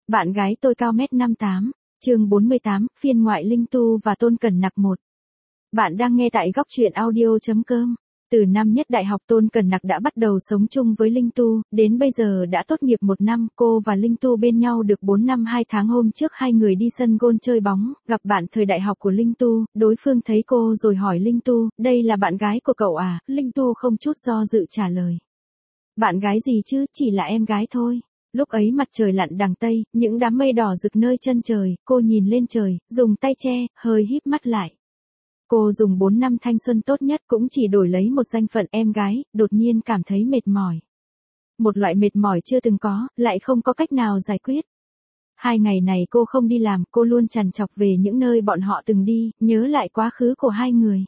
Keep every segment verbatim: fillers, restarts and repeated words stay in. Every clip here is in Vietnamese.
Bạn gái tôi cao mét năm tám, chương bốn mươi tám, phiên ngoại Linh Tu và Tôn Cẩn Nặc một. Bạn đang nghe tại góc truyện audio.com. Từ năm nhất đại học Tôn Cẩn Nặc đã bắt đầu sống chung với Linh Tu, đến bây giờ đã tốt nghiệp một năm, cô và Linh Tu bên nhau được bốn năm hai tháng. Hôm trước hai người đi sân golf chơi bóng, gặp bạn thời đại học của Linh Tu, đối phương thấy cô rồi hỏi Linh Tu, đây là bạn gái của cậu à? Linh Tu không chút do dự trả lời. Bạn gái gì chứ, chỉ là em gái thôi. Lúc ấy mặt trời lặn đằng Tây, những đám mây đỏ rực nơi chân trời, cô nhìn lên trời, dùng tay che, hơi híp mắt lại. Cô dùng bốn năm thanh xuân tốt nhất cũng chỉ đổi lấy một danh phận em gái, đột nhiên cảm thấy mệt mỏi. Một loại mệt mỏi chưa từng có, lại không có cách nào giải quyết. Hai ngày này cô không đi làm, cô luôn trằn trọc về những nơi bọn họ từng đi, nhớ lại quá khứ của hai người.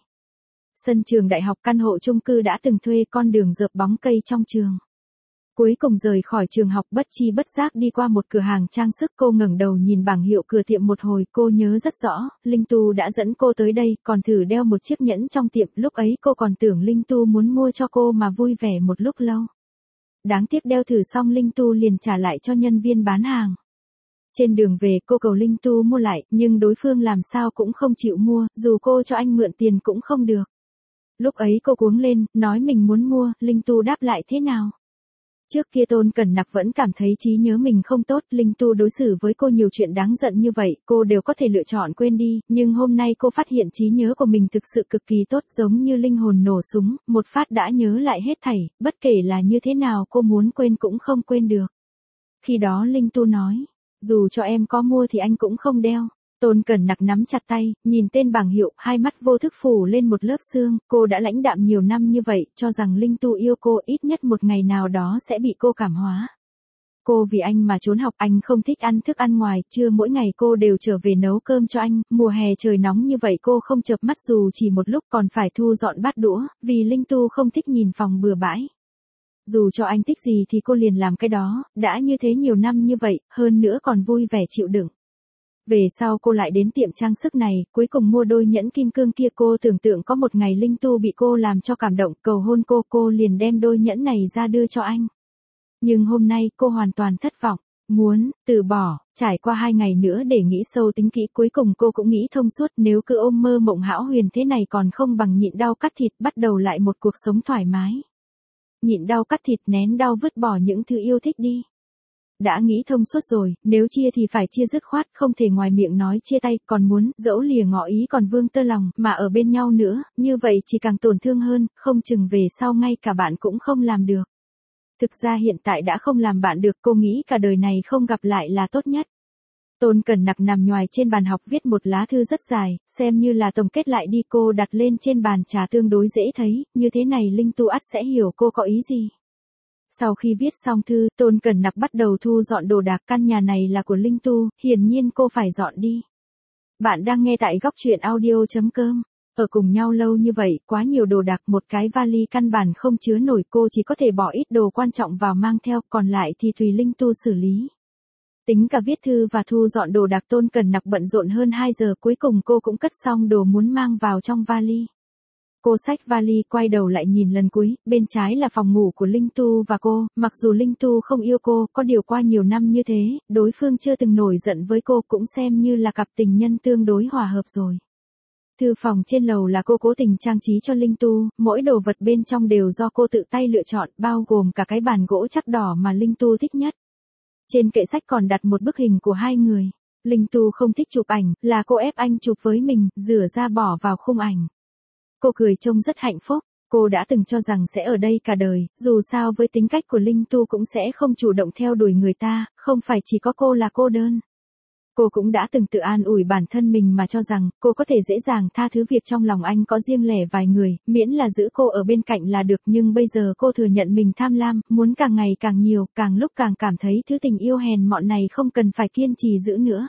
Sân trường đại học, căn hộ chung cư đã từng thuê, con đường rợp bóng cây trong trường. Cuối cùng rời khỏi trường học, bất chi bất giác đi qua một cửa hàng trang sức, cô ngẩng đầu nhìn bảng hiệu cửa tiệm một hồi, cô nhớ rất rõ, Linh Tu đã dẫn cô tới đây, còn thử đeo một chiếc nhẫn trong tiệm, lúc ấy cô còn tưởng Linh Tu muốn mua cho cô mà vui vẻ một lúc lâu. Đáng tiếc đeo thử xong Linh Tu liền trả lại cho nhân viên bán hàng. Trên đường về cô cầu Linh Tu mua lại, nhưng đối phương làm sao cũng không chịu mua, dù cô cho anh mượn tiền cũng không được. Lúc ấy cô cuống lên, nói mình muốn mua, Linh Tu đáp lại thế nào? Trước kia Tôn Cẩn Nặc vẫn cảm thấy trí nhớ mình không tốt, Linh Tu đối xử với cô nhiều chuyện đáng giận như vậy, cô đều có thể lựa chọn quên đi, nhưng hôm nay cô phát hiện trí nhớ của mình thực sự cực kỳ tốt, giống như linh hồn nổ súng, một phát đã nhớ lại hết thảy, bất kể là như thế nào cô muốn quên cũng không quên được. Khi đó Linh Tu nói, dù cho em có mua thì anh cũng không đeo. Tôn Cẩn Nặc nắm chặt tay, nhìn tên bảng hiệu, hai mắt vô thức phủ lên một lớp sương, cô đã lãnh đạm nhiều năm như vậy, cho rằng Linh Tu yêu cô, ít nhất một ngày nào đó sẽ bị cô cảm hóa. Cô vì anh mà trốn học, anh không thích ăn thức ăn ngoài, trưa mỗi ngày cô đều trở về nấu cơm cho anh, mùa hè trời nóng như vậy cô không chợp mắt dù chỉ một lúc, còn phải thu dọn bát đũa, vì Linh Tu không thích nhìn phòng bừa bãi. Dù cho anh thích gì thì cô liền làm cái đó, đã như thế nhiều năm như vậy, hơn nữa còn vui vẻ chịu đựng. Về sau cô lại đến tiệm trang sức này, cuối cùng mua đôi nhẫn kim cương kia. Cô tưởng tượng có một ngày Linh Tu bị cô làm cho cảm động, cầu hôn cô, cô liền đem đôi nhẫn này ra đưa cho anh. Nhưng hôm nay cô hoàn toàn thất vọng, muốn từ bỏ, trải qua hai ngày nữa để nghĩ sâu tính kỹ, cuối cùng cô cũng nghĩ thông suốt, nếu cứ ôm mơ mộng hão huyền thế này còn không bằng nhịn đau cắt thịt, bắt đầu lại một cuộc sống thoải mái. Nhịn đau cắt thịt, nén đau, vứt bỏ những thứ yêu thích đi. Đã nghĩ thông suốt rồi, nếu chia thì phải chia dứt khoát, không thể ngoài miệng nói chia tay, còn muốn, dẫu lìa ngỏ ý còn vương tơ lòng, mà ở bên nhau nữa, như vậy chỉ càng tổn thương hơn, không chừng về sau ngay cả bạn cũng không làm được. Thực ra hiện tại đã không làm bạn được, cô nghĩ cả đời này không gặp lại là tốt nhất. Tôn Cẩn Nặc nằm nhoài trên bàn học viết một lá thư rất dài, xem như là tổng kết lại đi, cô đặt lên trên bàn trà tương đối dễ thấy, như thế này Linh Tu ắt sẽ hiểu cô có ý gì. Sau khi viết xong thư, Tôn Cẩn Nặc bắt đầu thu dọn đồ đạc, căn nhà này là của Linh Tu, hiển nhiên cô phải dọn đi. Bạn đang nghe tại góc truyện audio.com. Ở cùng nhau lâu như vậy, quá nhiều đồ đạc, một cái vali căn bản không chứa nổi, cô chỉ có thể bỏ ít đồ quan trọng vào mang theo, còn lại thì tùy Linh Tu xử lý. Tính cả viết thư và thu dọn đồ đạc, Tôn Cẩn Nặc bận rộn hơn hai giờ, cuối cùng cô cũng cất xong đồ muốn mang vào trong vali. Cô xách vali, quay đầu lại nhìn lần cuối, bên trái là phòng ngủ của Linh Tu và cô, mặc dù Linh Tu không yêu cô, có điều qua nhiều năm như thế, đối phương chưa từng nổi giận với cô, cũng xem như là cặp tình nhân tương đối hòa hợp rồi. Thư phòng trên lầu là cô cố tình trang trí cho Linh Tu, mỗi đồ vật bên trong đều do cô tự tay lựa chọn, bao gồm cả cái bàn gỗ chắc đỏ mà Linh Tu thích nhất. Trên kệ sách còn đặt một bức hình của hai người. Linh Tu không thích chụp ảnh, là cô ép anh chụp với mình, rửa ra bỏ vào khung ảnh. Cô cười trông rất hạnh phúc, cô đã từng cho rằng sẽ ở đây cả đời, dù sao với tính cách của Linh Tu cũng sẽ không chủ động theo đuổi người ta, không phải chỉ có cô là cô đơn. Cô cũng đã từng tự an ủi bản thân mình mà cho rằng, cô có thể dễ dàng tha thứ việc trong lòng anh có riêng lẻ vài người, miễn là giữ cô ở bên cạnh là được, nhưng bây giờ cô thừa nhận mình tham lam, muốn càng ngày càng nhiều, càng lúc càng cảm thấy thứ tình yêu hèn mọn này không cần phải kiên trì giữ nữa.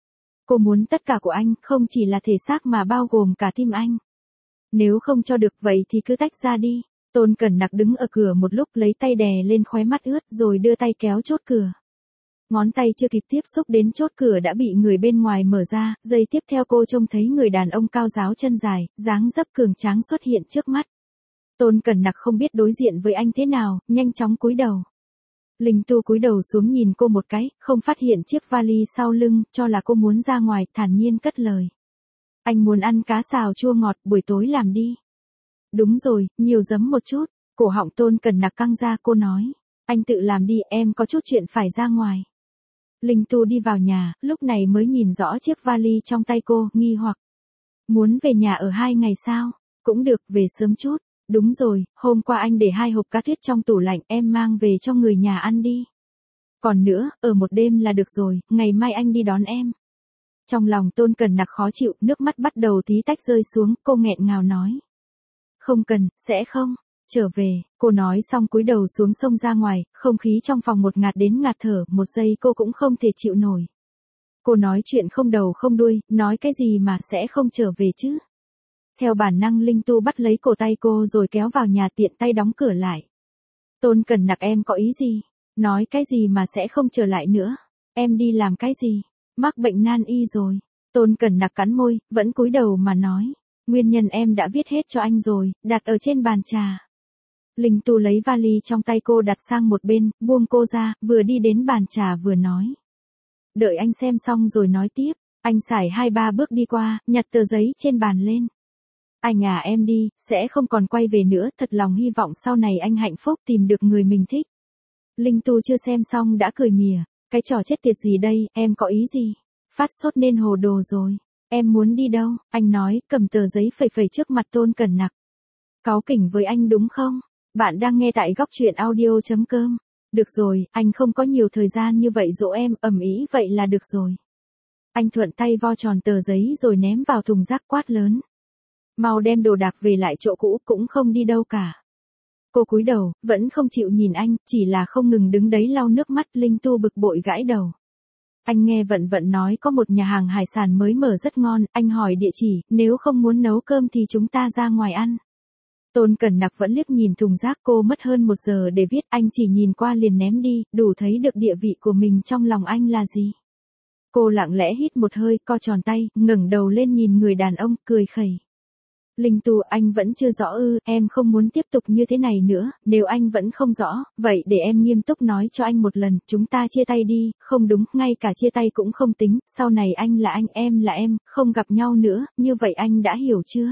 Cô muốn tất cả của anh, không chỉ là thể xác mà bao gồm cả tim anh. Nếu không cho được vậy thì cứ tách ra đi. Tôn Cẩn Nặc đứng ở cửa một lúc, lấy tay đè lên khóe mắt ướt rồi đưa tay kéo chốt cửa. Ngón tay chưa kịp tiếp xúc đến chốt cửa đã bị người bên ngoài mở ra, giây tiếp theo cô trông thấy người đàn ông cao ráo chân dài, dáng dấp cường tráng xuất hiện trước mắt. Tôn Cẩn Nặc không biết đối diện với anh thế nào, nhanh chóng cúi đầu. Linh Tu cúi đầu xuống nhìn cô một cái, không phát hiện chiếc vali sau lưng, cho là cô muốn ra ngoài, thản nhiên cất lời. Anh muốn ăn cá xào chua ngọt, buổi tối làm đi. Đúng rồi, nhiều giấm một chút. Cổ họng Tôn Cẩn Nặc căng ra, cô nói. Anh tự làm đi, em có chút chuyện phải ra ngoài. Linh Tu đi vào nhà, lúc này mới nhìn rõ chiếc vali trong tay cô, nghi hoặc. Muốn về nhà ở hai ngày sao? Cũng được, về sớm chút. Đúng rồi, hôm qua anh để hai hộp cá tuyết trong tủ lạnh, em mang về cho người nhà ăn đi. Còn nữa, ở một đêm là được rồi, ngày mai anh đi đón em. Trong lòng Tôn Cẩn Nặc khó chịu, nước mắt bắt đầu tí tách rơi xuống, cô nghẹn ngào nói. Không cần, sẽ không. Trở về, cô nói xong cúi đầu xuống sông ra ngoài, không khí trong phòng một ngạt đến ngạt thở, một giây cô cũng không thể chịu nổi. Cô nói chuyện không đầu không đuôi, nói cái gì mà sẽ không trở về chứ. Theo bản năng Linh Tu bắt lấy cổ tay cô rồi kéo vào nhà, tiện tay đóng cửa lại. Tôn Cẩn Nặc, em có ý gì? Nói cái gì mà sẽ không trở lại nữa? Em đi làm cái gì? Mắc bệnh nan y rồi. Tôn Cẩn Nặc cắn môi, vẫn cúi đầu mà nói. Nguyên nhân em đã viết hết cho anh rồi, đặt ở trên bàn trà. Linh Tu lấy vali trong tay cô đặt sang một bên, buông cô ra, vừa đi đến bàn trà vừa nói. Đợi anh xem xong rồi nói tiếp. Anh xài hai ba bước đi qua, nhặt tờ giấy trên bàn lên. Anh à, em đi, sẽ không còn quay về nữa, thật lòng hy vọng sau này anh hạnh phúc tìm được người mình thích. Linh Tu chưa xem xong đã cười mỉa. Cái trò chết tiệt gì đây, em có ý gì? Phát sốt nên hồ đồ rồi. Em muốn đi đâu? Anh nói, cầm tờ giấy phẩy phẩy trước mặt Tôn Cẩn Nặc. Cáu kỉnh với anh đúng không? Bạn đang nghe tại góc truyện audio chấm com. Được rồi, anh không có nhiều thời gian như vậy dỗ em, ầm ĩ vậy là được rồi. Anh thuận tay vo tròn tờ giấy rồi ném vào thùng rác, quát lớn. Mau đem đồ đạc về lại chỗ cũ, cũng không đi đâu cả. Cô cúi đầu, vẫn không chịu nhìn anh, chỉ là không ngừng đứng đấy lau nước mắt. Linh Tu bực bội gãi đầu. Anh nghe Vận Vận nói có một nhà hàng hải sản mới mở rất ngon, anh hỏi địa chỉ, nếu không muốn nấu cơm thì chúng ta ra ngoài ăn. Tôn Cẩn Nặc vẫn liếc nhìn thùng rác, cô mất hơn một giờ để viết, anh chỉ nhìn qua liền ném đi, đủ thấy được địa vị của mình trong lòng anh là gì. Cô lặng lẽ hít một hơi, co tròn tay, ngẩng đầu lên nhìn người đàn ông, cười khẩy. Linh Tu, anh vẫn chưa rõ ư, em không muốn tiếp tục như thế này nữa, nếu anh vẫn không rõ, vậy để em nghiêm túc nói cho anh một lần, chúng ta chia tay đi, không đúng, ngay cả chia tay cũng không tính, sau này anh là anh, em là em, không gặp nhau nữa, như vậy anh đã hiểu chưa?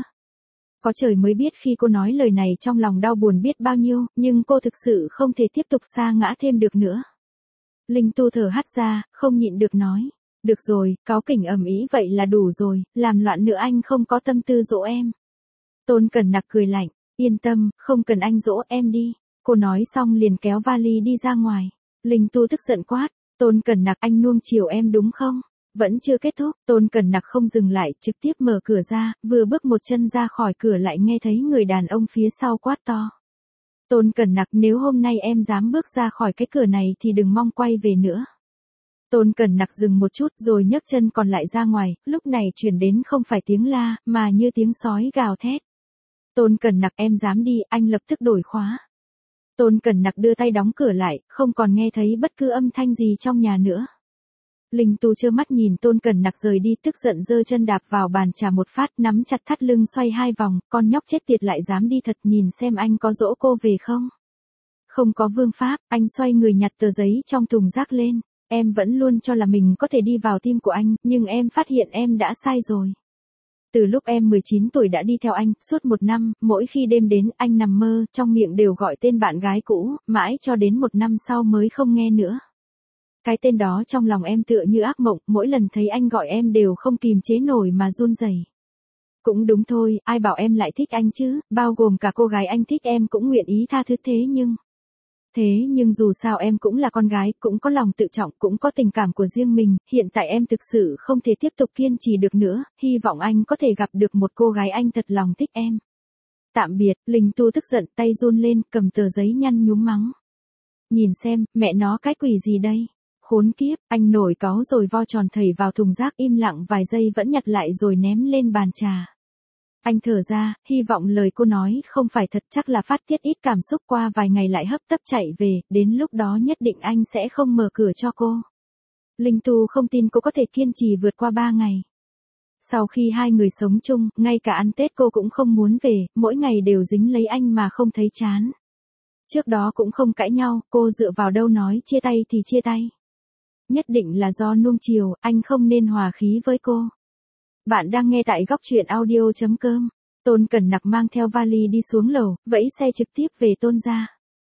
Có trời mới biết khi cô nói lời này trong lòng đau buồn biết bao nhiêu, nhưng cô thực sự không thể tiếp tục sa ngã thêm được nữa. Linh Tu thở hắt ra, không nhịn được nói. Được rồi, cáu kỉnh ầm ĩ vậy là đủ rồi, làm loạn nữa anh không có tâm tư dỗ em. Tôn Cẩn Nặc cười lạnh, yên tâm, không cần anh dỗ, em đi. Cô nói xong liền kéo vali đi ra ngoài. Linh Tu tức giận quát, Tôn Cẩn Nặc, anh nuông chiều em đúng không? Vẫn chưa kết thúc, Tôn Cẩn Nặc không dừng lại, trực tiếp mở cửa ra, vừa bước một chân ra khỏi cửa lại nghe thấy người đàn ông phía sau quát to. Tôn Cẩn Nặc, nếu hôm nay em dám bước ra khỏi cái cửa này thì đừng mong quay về nữa. Tôn Cẩn Nặc dừng một chút rồi nhấc chân còn lại ra ngoài, lúc này chuyển đến không phải tiếng la, mà như tiếng sói gào thét. Tôn Cẩn Nặc, em dám đi, anh lập tức đổi khóa. Tôn Cẩn Nặc đưa tay đóng cửa lại, không còn nghe thấy bất cứ âm thanh gì trong nhà nữa. Linh Tu trơ mắt nhìn Tôn Cẩn Nặc rời đi, tức giận giơ chân đạp vào bàn trà một phát, nắm chặt thắt lưng xoay hai vòng, con nhóc chết tiệt lại dám đi thật, nhìn xem anh có dỗ cô về không. Không có vương pháp, anh xoay người nhặt tờ giấy trong thùng rác lên. Em vẫn luôn cho là mình có thể đi vào tim của anh, nhưng em phát hiện em đã sai rồi. Từ lúc em mười chín tuổi đã đi theo anh, suốt một năm, mỗi khi đêm đến, anh nằm mơ, trong miệng đều gọi tên bạn gái cũ, mãi cho đến một năm sau mới không nghe nữa. Cái tên đó trong lòng em tựa như ác mộng, mỗi lần thấy anh gọi em đều không kìm chế nổi mà run rẩy. Cũng đúng thôi, ai bảo em lại thích anh chứ, bao gồm cả cô gái anh thích em cũng nguyện ý tha thứ thế nhưng... Thế nhưng dù sao em cũng là con gái, cũng có lòng tự trọng, cũng có tình cảm của riêng mình, hiện tại em thực sự không thể tiếp tục kiên trì được nữa, hy vọng anh có thể gặp được một cô gái anh thật lòng thích em. Tạm biệt, Linh Tu tức giận, tay run lên, cầm tờ giấy nhăn nhúm mắng. Nhìn xem, mẹ nó cái quỷ gì đây? Khốn kiếp, anh nổi cáu rồi vo tròn thầy vào thùng rác, im lặng vài giây vẫn nhặt lại rồi ném lên bàn trà. Anh thở ra, hy vọng lời cô nói không phải thật, chắc là phát tiết ít cảm xúc, qua vài ngày lại hấp tấp chạy về, đến lúc đó nhất định anh sẽ không mở cửa cho cô. Linh Tu không tin cô có thể kiên trì vượt qua ba ngày. Sau khi hai người sống chung, ngay cả ăn Tết cô cũng không muốn về, mỗi ngày đều dính lấy anh mà không thấy chán. Trước đó cũng không cãi nhau, cô dựa vào đâu nói chia tay thì chia tay. Nhất định là do nuông chiều, anh không nên hòa khí với cô. Bạn đang nghe tại góc truyện audio.com. Tôn Cẩn Nặc mang theo vali đi xuống lầu, vẫy xe trực tiếp về Tôn gia.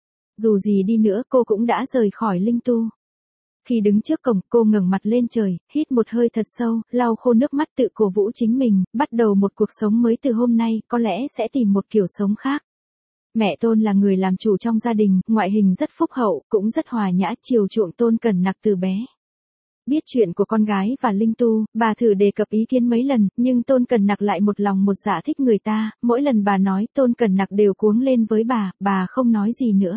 Dù gì đi nữa cô cũng đã rời khỏi Linh Tu. Khi đứng trước cổng, cô ngẩng mặt lên trời, hít một hơi thật sâu, lau khô nước mắt tự cổ vũ chính mình, bắt đầu một cuộc sống mới từ hôm nay, có lẽ sẽ tìm một kiểu sống khác. Mẹ Tôn là người làm chủ trong gia đình, ngoại hình rất phúc hậu, cũng rất hòa nhã, chiều chuộng Tôn Cẩn Nặc từ bé. Biết chuyện của con gái và Linh Tu, bà thử đề cập ý kiến mấy lần, nhưng Tôn Cẩn Nặc lại một lòng một dạ thích người ta, mỗi lần bà nói Tôn Cẩn Nặc đều cuống lên với bà, bà không nói gì nữa.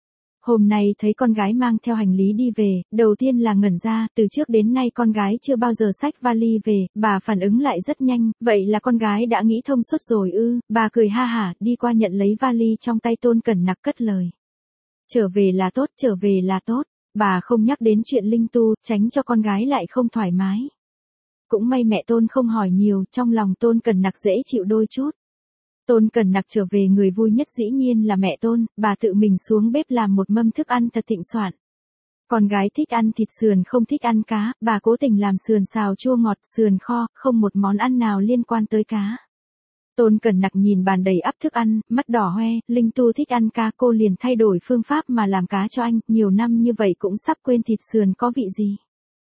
Hôm nay thấy con gái mang theo hành lý đi về, đầu tiên là ngẩn ra, từ trước đến nay con gái chưa bao giờ xách vali về, bà phản ứng lại rất nhanh, vậy là con gái đã nghĩ thông suốt rồi ư, bà cười ha hả, đi qua nhận lấy vali trong tay Tôn Cẩn Nặc cất lời. Trở về là tốt, trở về là tốt, bà không nhắc đến chuyện Linh Tu, tránh cho con gái lại không thoải mái. Cũng may mẹ Tôn không hỏi nhiều, trong lòng Tôn Cẩn Nặc dễ chịu đôi chút. Tôn Cẩn Nặc trở về người vui nhất dĩ nhiên là mẹ Tôn, bà tự mình xuống bếp làm một mâm thức ăn thật thịnh soạn. Con gái thích ăn thịt sườn không thích ăn cá, bà cố tình làm sườn xào chua ngọt, sườn kho, không một món ăn nào liên quan tới cá. Tôn Cẩn Nặc nhìn bàn đầy ắp thức ăn, mắt đỏ hoe, Linh Tu thích ăn cá, cô liền thay đổi phương pháp mà làm cá cho anh, nhiều năm như vậy cũng sắp quên thịt sườn có vị gì.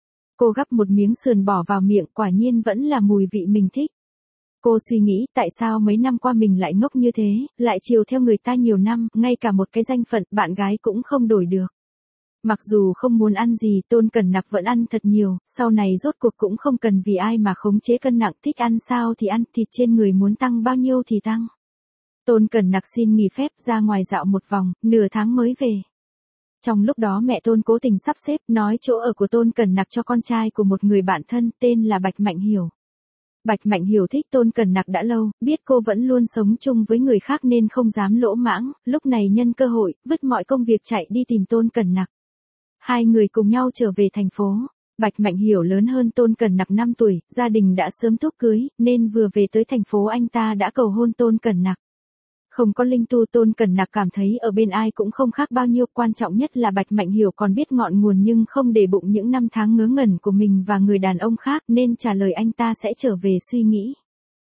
Cô gắp một miếng sườn bỏ vào miệng, quả nhiên vẫn là mùi vị mình thích. Cô suy nghĩ tại sao mấy năm qua mình lại ngốc như thế, lại chiều theo người ta nhiều năm, ngay cả một cái danh phận bạn gái cũng không đổi được. Mặc dù không muốn ăn gì, Tôn Cẩn Nặc vẫn ăn thật nhiều, sau này rốt cuộc cũng không cần vì ai mà khống chế cân nặng, thích ăn sao thì ăn, thịt trên người muốn tăng bao nhiêu thì tăng. Tôn Cẩn Nặc xin nghỉ phép ra ngoài dạo một vòng, nửa tháng mới về. Trong lúc đó mẹ Tôn cố tình sắp xếp, nói chỗ ở của Tôn Cẩn Nặc cho con trai của một người bạn thân, tên là Bạch Mạnh Hiểu. Bạch Mạnh Hiểu thích Tôn Cẩn Nặc đã lâu, biết cô vẫn luôn sống chung với người khác nên không dám lỗ mãng, lúc này nhân cơ hội, vứt mọi công việc chạy đi tìm Tôn Cẩn Nặc. Hai người cùng nhau trở về thành phố. Bạch Mạnh Hiểu lớn hơn Tôn Cẩn Nặc năm tuổi, gia đình đã sớm thúc cưới, nên vừa về tới thành phố anh ta đã cầu hôn Tôn Cẩn Nặc. Không có Linh Tu, Tôn Cẩn Nặc cảm thấy ở bên ai cũng không khác bao nhiêu, quan trọng nhất là Bạch Mạnh Hiểu còn biết ngọn nguồn nhưng không để bụng những năm tháng ngớ ngẩn của mình và người đàn ông khác, nên trả lời anh ta sẽ trở về suy nghĩ.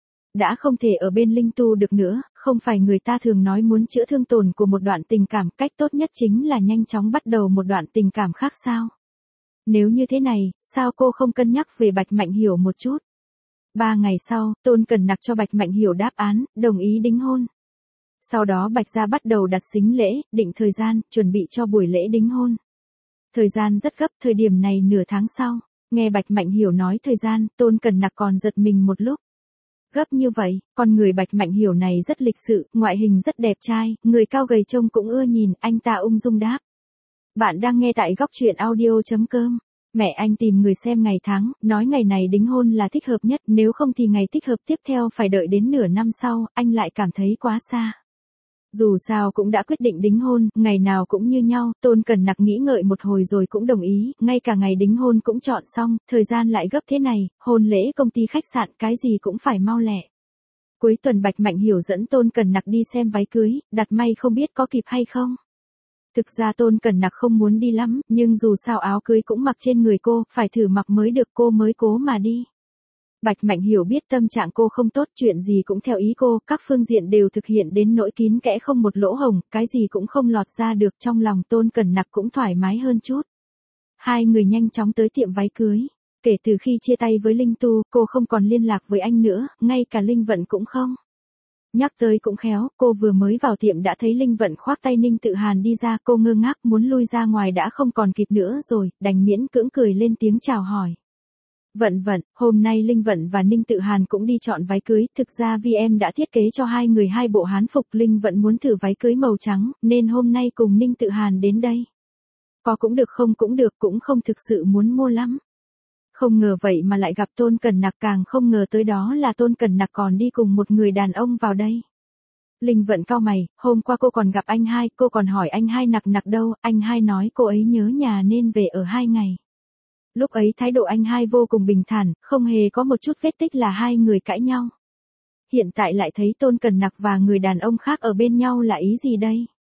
Đã không thể ở bên Linh Tu được nữa, không phải người ta thường nói muốn chữa thương tổn của một đoạn tình cảm, cách tốt nhất chính là nhanh chóng bắt đầu một đoạn tình cảm khác sao? Nếu như thế này, sao cô không cân nhắc về Bạch Mạnh Hiểu một chút? Ba ngày sau, Tôn Cẩn Nặc cho Bạch Mạnh Hiểu đáp án, đồng ý đính hôn. Sau đó Bạch gia bắt đầu đặt sính lễ, định thời gian, chuẩn bị cho buổi lễ đính hôn. Thời gian rất gấp, thời điểm này nửa tháng sau. Nghe Bạch Mạnh Hiểu nói thời gian, Tôn Cẩn Nặc còn giật mình một lúc. Gấp như vậy, con người Bạch Mạnh Hiểu này rất lịch sự, ngoại hình rất đẹp trai, người cao gầy trông cũng ưa nhìn, anh ta ung dung đáp. Bạn đang nghe tại góc truyện audio.com. Mẹ anh tìm người xem ngày tháng, nói ngày này đính hôn là thích hợp nhất, nếu không thì ngày thích hợp tiếp theo phải đợi đến nửa năm sau, anh lại cảm thấy quá xa. Dù sao cũng đã quyết định đính hôn, ngày nào cũng như nhau, Tôn Cẩn Nặc nghĩ ngợi một hồi rồi cũng đồng ý, ngay cả ngày đính hôn cũng chọn xong, thời gian lại gấp thế này, hôn lễ công ty khách sạn, cái gì cũng phải mau lẹ. Cuối tuần Bạch Mạnh Hiểu dẫn Tôn Cẩn Nặc đi xem váy cưới, đặt may không biết có kịp hay không. Thực ra Tôn Cẩn Nặc không muốn đi lắm, nhưng dù sao áo cưới cũng mặc trên người cô, phải thử mặc mới được, cô mới cố mà đi. Bạch Mạnh Hiểu biết tâm trạng cô không tốt, chuyện gì cũng theo ý cô, các phương diện đều thực hiện đến nỗi kín kẽ không một lỗ hổng, cái gì cũng không lọt ra được, trong lòng Tôn Cẩn Nặc cũng thoải mái hơn chút. Hai người nhanh chóng tới tiệm váy cưới. Kể từ khi chia tay với Linh Tu, cô không còn liên lạc với anh nữa, ngay cả Linh Vận cũng không. Nhắc tới cũng khéo, cô vừa mới vào tiệm đã thấy Linh Vận khoác tay Ninh Tự Hàn đi ra, cô ngơ ngác muốn lui ra ngoài đã không còn kịp nữa rồi, đành miễn cưỡng cười lên tiếng chào hỏi. Vận Vận, hôm nay Linh Vận và Ninh Tự Hàn cũng đi chọn váy cưới, thực ra vê em đã thiết kế cho hai người hai bộ hán phục, Linh Vận muốn thử váy cưới màu trắng, nên hôm nay cùng Ninh Tự Hàn đến đây. Có cũng được không cũng được, cũng không thực sự muốn mua lắm. Không ngờ vậy mà lại gặp Tôn Cẩn Nặc, càng không ngờ tới đó là Tôn Cẩn Nặc còn đi cùng một người đàn ông vào đây. Linh Vận cau mày, hôm qua cô còn gặp anh hai, cô còn hỏi anh hai Nặc Nặc đâu, anh hai nói cô ấy nhớ nhà nên về ở hai ngày. Lúc ấy thái độ anh hai vô cùng bình thản, không hề có một chút vết tích là hai người cãi nhau. Hiện tại lại thấy Tôn Cẩn Nặc và người đàn ông khác ở bên nhau là ý gì đây?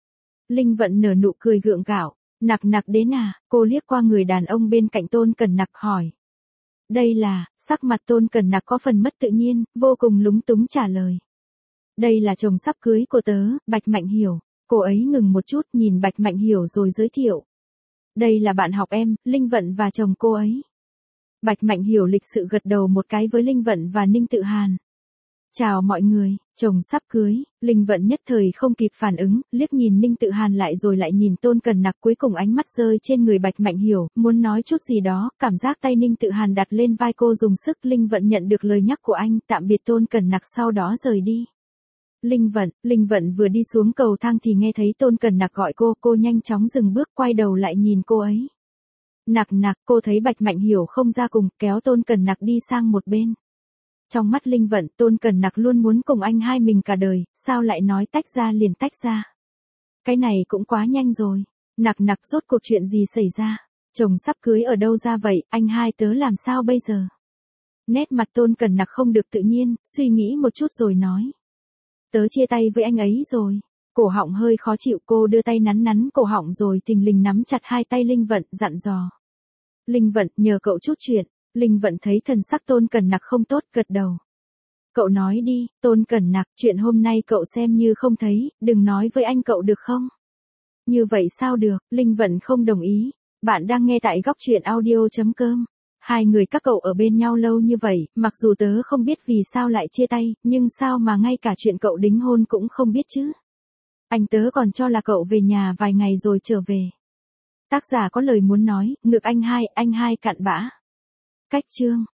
Linh Vận nở nụ cười gượng gạo. Nặc nặc đến à, cô liếc qua người đàn ông bên cạnh Tôn Cẩn Nặc hỏi. Đây là, sắc mặt Tôn Cẩn Nặc có phần mất tự nhiên, vô cùng lúng túng trả lời. Đây là chồng sắp cưới của tớ, Bạch Mạnh Hiểu. Cô ấy ngừng một chút nhìn Bạch Mạnh Hiểu rồi giới thiệu. Đây là bạn học em, Linh Vận và chồng cô ấy. Bạch Mạnh Hiểu lịch sự gật đầu một cái với Linh Vận và Ninh Tự Hàn. Chào mọi người, chồng sắp cưới, Linh Vận nhất thời không kịp phản ứng, liếc nhìn Ninh Tự Hàn lại rồi lại nhìn Tôn Cẩn Nặc, cuối cùng ánh mắt rơi trên người Bạch Mạnh Hiểu, muốn nói chút gì đó, cảm giác tay Ninh Tự Hàn đặt lên vai cô dùng sức. Linh Vận nhận được lời nhắc của anh, tạm biệt Tôn Cẩn Nặc sau đó rời đi. Linh Vận, Linh Vận vừa đi xuống cầu thang thì nghe thấy Tôn Cẩn Nặc gọi cô, cô nhanh chóng dừng bước quay đầu lại nhìn cô ấy. Nặc nặc, cô thấy Bạch Mạnh Hiểu không ra cùng, kéo Tôn Cẩn Nặc đi sang một bên. Trong mắt Linh Vận, Tôn Cẩn Nặc luôn muốn cùng anh hai mình cả đời, sao lại nói tách ra liền tách ra. Cái này cũng quá nhanh rồi. Nặc nặc, rốt cuộc chuyện gì xảy ra? Chồng sắp cưới ở đâu ra vậy, anh hai tớ làm sao bây giờ? Nét mặt Tôn Cẩn Nặc không được tự nhiên, suy nghĩ một chút rồi nói. Tớ chia tay với anh ấy rồi. Cổ họng hơi khó chịu, cô đưa tay nắn nắn cổ họng rồi thình lình nắm chặt hai tay Linh Vận, dặn dò. Linh Vận, nhờ cậu chút chuyện. Linh Vận thấy thần sắc Tôn Cẩn Nặc không tốt, gật đầu. Cậu nói đi, Tôn Cẩn Nặc, chuyện hôm nay cậu xem như không thấy, đừng nói với anh cậu được không? Như vậy sao được, Linh Vận không đồng ý. Bạn đang nghe tại góc truyện audio chấm com. Hai người các cậu ở bên nhau lâu như vậy, mặc dù tớ không biết vì sao lại chia tay, nhưng sao mà ngay cả chuyện cậu đính hôn cũng không biết chứ? Anh tớ còn cho là cậu về nhà vài ngày rồi trở về. Tác giả có lời muốn nói, ngược anh hai, anh hai cặn bã. Cách chương.